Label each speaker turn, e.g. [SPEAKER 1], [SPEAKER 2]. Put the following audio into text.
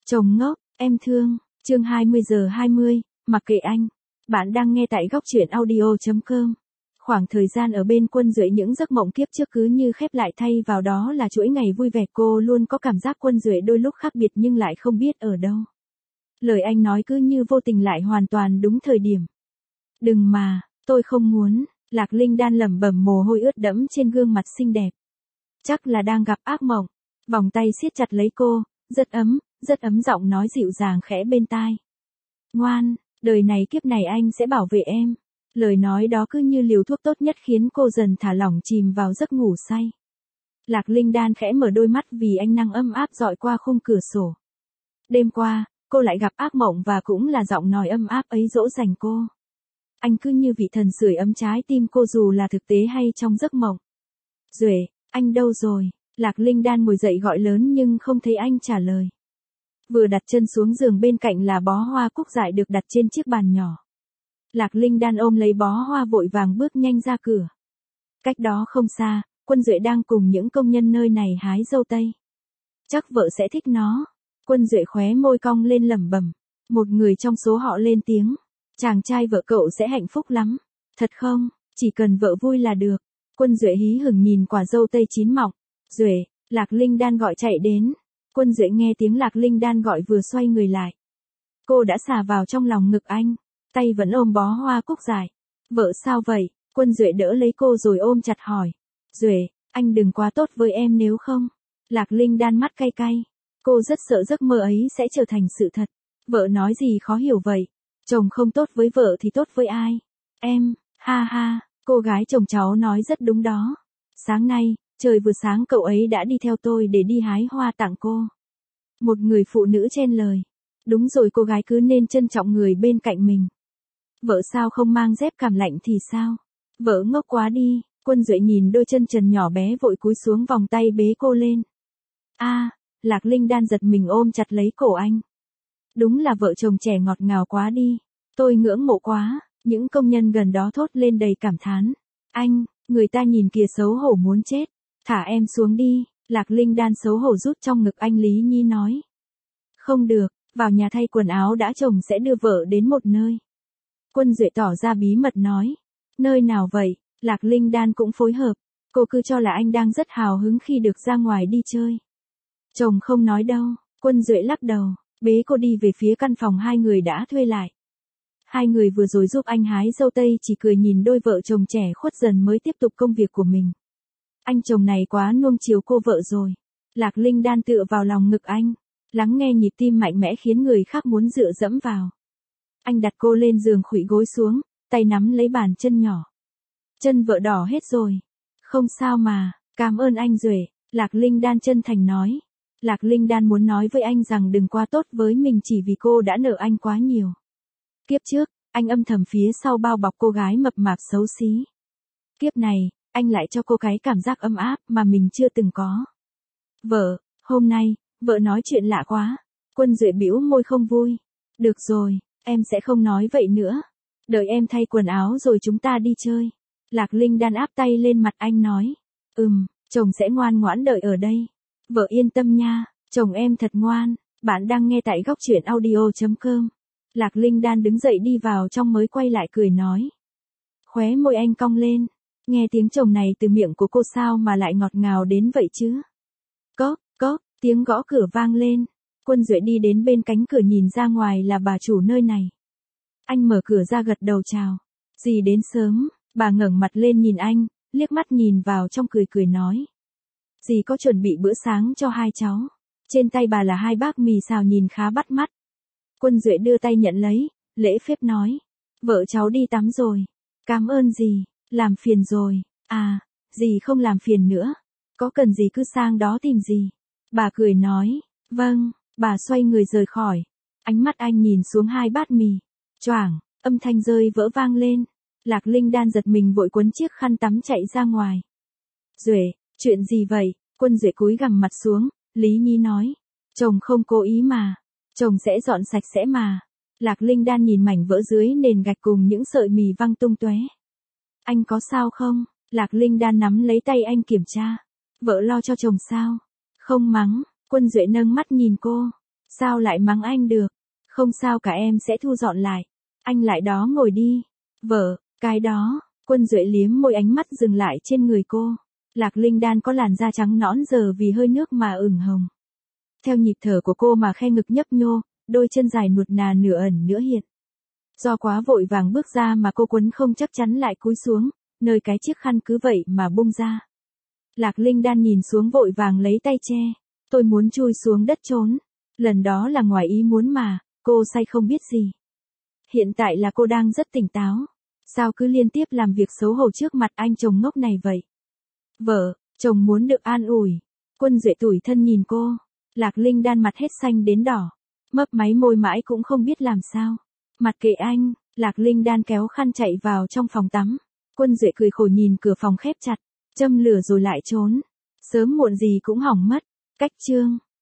[SPEAKER 1] Chồng ngốc, em thương, chương 20:20, mặc kệ anh. Bạn đang nghe tại góc truyện audio.com. Khoảng thời gian ở bên Quân Duệ những giấc mộng kiếp trước cứ như khép lại thay vào đó là chuỗi ngày vui vẻ. Cô luôn có cảm giác Quân Duệ đôi lúc khác biệt nhưng lại không biết ở đâu. Lời anh nói cứ như vô tình lại hoàn toàn đúng thời điểm. Đừng mà, tôi không muốn, Lạc Linh Đan lẩm bẩm mồ hôi ướt đẫm trên gương mặt xinh đẹp. Chắc là đang gặp ác mộng. Vòng tay siết chặt lấy cô, rất ấm giọng nói dịu dàng khẽ bên tai. Ngoan, đời này kiếp này anh sẽ bảo vệ em. Lời nói đó cứ như liều thuốc tốt nhất khiến cô dần thả lỏng chìm vào giấc ngủ say. Lạc Linh Đan khẽ mở đôi mắt vì ánh nắng ấm áp dọi qua khung cửa sổ. Đêm qua, cô lại gặp ác mộng và cũng là giọng nói ấm áp ấy dỗ dành cô. Anh cứ như vị thần sưởi ấm trái tim cô dù là thực tế hay trong giấc mộng. Duệ, anh đâu rồi? Lạc Linh Đan ngồi dậy gọi lớn nhưng không thấy anh trả lời. Vừa đặt chân xuống giường bên cạnh là bó hoa cúc dại được đặt trên chiếc bàn nhỏ. Lạc Linh Đan ôm lấy bó hoa vội vàng bước nhanh ra cửa. Cách đó không xa, Quân Duệ đang cùng những công nhân nơi này hái dâu tây. Chắc vợ sẽ thích nó. Quân Duệ khóe môi cong lên lẩm bẩm. Một người trong số họ lên tiếng. Chàng trai vợ cậu sẽ hạnh phúc lắm. Thật không, chỉ cần vợ vui là được. Quân Duệ hí hửng nhìn quả dâu tây chín mọng. Duệ, Lạc Linh Đan gọi chạy đến. Quân Duệ nghe tiếng Lạc Linh Đan gọi vừa xoay người lại. Cô đã xà vào trong lòng ngực anh, tay vẫn ôm bó hoa cúc dài. Vợ sao vậy? Quân Duệ đỡ lấy cô rồi ôm chặt hỏi. Duệ, anh đừng quá tốt với em nếu không. Lạc Linh Đan mắt cay cay. Cô rất sợ giấc mơ ấy sẽ trở thành sự thật. Vợ nói gì khó hiểu vậy? Chồng không tốt với vợ thì tốt với ai? Em, ha ha, cô gái chồng cháu nói rất đúng đó. Sáng nay, trời vừa sáng cậu ấy đã đi theo tôi để đi hái hoa tặng cô. Một người phụ nữ chen lời. Đúng rồi, cô gái cứ nên trân trọng người bên cạnh mình. Vợ sao không mang dép cảm lạnh thì sao? Vợ ngốc quá đi. Quân Duệ nhìn đôi chân trần nhỏ bé vội cúi xuống vòng tay bế cô lên. Lạc Linh Đan giật mình ôm chặt lấy cổ anh. Đúng là vợ chồng trẻ ngọt ngào quá đi. Tôi ngưỡng mộ quá. Những công nhân gần đó thốt lên đầy cảm thán. Anh, người ta nhìn kìa xấu hổ muốn chết. Thả em xuống đi. Lạc Linh Đan xấu hổ rút trong ngực anh Lý Nhi nói. Không được, vào nhà thay quần áo đã, chồng sẽ đưa vợ đến một nơi. Quân Duệ tỏ ra bí mật nói. Nơi nào vậy? Lạc Linh Đan cũng phối hợp. Cô cứ cho là anh đang rất hào hứng khi được ra ngoài đi chơi. Chồng không nói đâu. Quân Duệ lắc đầu, bế cô đi về phía căn phòng hai người đã thuê lại. Hai người vừa rồi giúp anh hái dâu tây chỉ cười nhìn đôi vợ chồng trẻ khuất dần mới tiếp tục công việc của mình. Anh chồng này quá nuông chiều cô vợ rồi. Lạc Linh Đan tựa vào lòng ngực anh, lắng nghe nhịp tim mạnh mẽ khiến người khác muốn dựa dẫm vào. Anh đặt cô lên giường khuỵu gối xuống, tay nắm lấy bàn chân nhỏ. Chân vợ đỏ hết rồi. Không sao mà, cảm ơn anh Duệ, Lạc Linh Đan chân thành nói. Lạc Linh Đan muốn nói với anh rằng đừng quá tốt với mình chỉ vì cô đã nợ anh quá nhiều. Kiếp trước, anh âm thầm phía sau bao bọc cô gái mập mạp xấu xí. Kiếp này, anh lại cho cô cái cảm giác ấm áp mà mình chưa từng có. Vợ, hôm nay, vợ nói chuyện lạ quá. Quân Duệ bĩu môi không vui. Được rồi, em sẽ không nói vậy nữa. Đợi em thay quần áo rồi chúng ta đi chơi. Lạc Linh Đan áp tay lên mặt anh nói. Chồng sẽ ngoan ngoãn đợi ở đây. Vợ yên tâm nha, chồng em thật ngoan. Bạn đang nghe tại góc truyện audio.com. Lạc Linh Đan đứng dậy đi vào trong mới quay lại cười nói. Khóe môi anh cong lên. Nghe tiếng chồng này từ miệng của cô sao mà lại ngọt ngào đến vậy chứ? Cóp, tiếng gõ cửa vang lên. Quân Duệ đi đến bên cánh cửa nhìn ra ngoài là bà chủ nơi này. Anh mở cửa ra gật đầu chào. Dì đến sớm, bà ngẩng mặt lên nhìn anh, liếc mắt nhìn vào trong cười nói. Dì có chuẩn bị bữa sáng cho hai cháu. Trên tay bà là hai bát mì xào nhìn khá bắt mắt. Quân Duệ đưa tay nhận lấy, lễ phép nói. Vợ cháu đi tắm rồi. Cảm ơn dì, làm phiền rồi. Dì không làm phiền nữa. Có cần gì cứ sang đó tìm dì. Bà cười nói. Vâng, bà xoay người rời khỏi. Ánh mắt anh nhìn xuống hai bát mì. Choảng, âm thanh rơi vỡ vang lên. Lạc Linh Đan giật mình vội quấn chiếc khăn tắm chạy ra ngoài. Duệ, chuyện gì vậy? Quân Duệ cúi gằm mặt xuống, Lý Nhi nói. Chồng không cố ý mà. Chồng sẽ dọn sạch sẽ mà. Lạc Linh Đan nhìn mảnh vỡ dưới nền gạch cùng những sợi mì văng tung tóe. Anh có sao không? Lạc Linh Đan nắm lấy tay anh kiểm tra. Vợ lo cho chồng sao? Không mắng. Quân Duệ nâng mắt nhìn cô. Sao lại mắng anh được? Không sao cả, em sẽ thu dọn lại. Anh lại đó ngồi đi. Vợ, cái đó. Quân Duệ liếm môi, ánh mắt dừng lại trên người cô. Lạc Linh Đan có làn da trắng nõn giờ vì hơi nước mà ửng hồng. Theo nhịp thở của cô mà khe ngực nhấp nhô, đôi chân dài nuột nà nửa ẩn nửa hiện. Do quá vội vàng bước ra mà cô quấn không chắc chắn lại cúi xuống, nơi cái chiếc khăn cứ vậy mà bung ra. Lạc Linh Đan nhìn xuống vội vàng lấy tay che. Tôi muốn chui xuống đất trốn. Lần đó là ngoài ý muốn mà, cô say không biết gì. Hiện tại là cô đang rất tỉnh táo. Sao cứ liên tiếp làm việc xấu hổ trước mặt anh chồng ngốc này vậy? Vợ, chồng muốn được an ủi. Quân Duệ tủi thân nhìn cô. Lạc Linh Đan mặt hết xanh đến đỏ. Mấp máy môi mãi cũng không biết làm sao. Mặc kệ anh, Lạc Linh Đan kéo khăn chạy vào trong phòng tắm. Quân Duệ cười khổ nhìn cửa phòng khép chặt. Châm lửa rồi lại trốn. Sớm muộn gì cũng hỏng mất. Cách chương.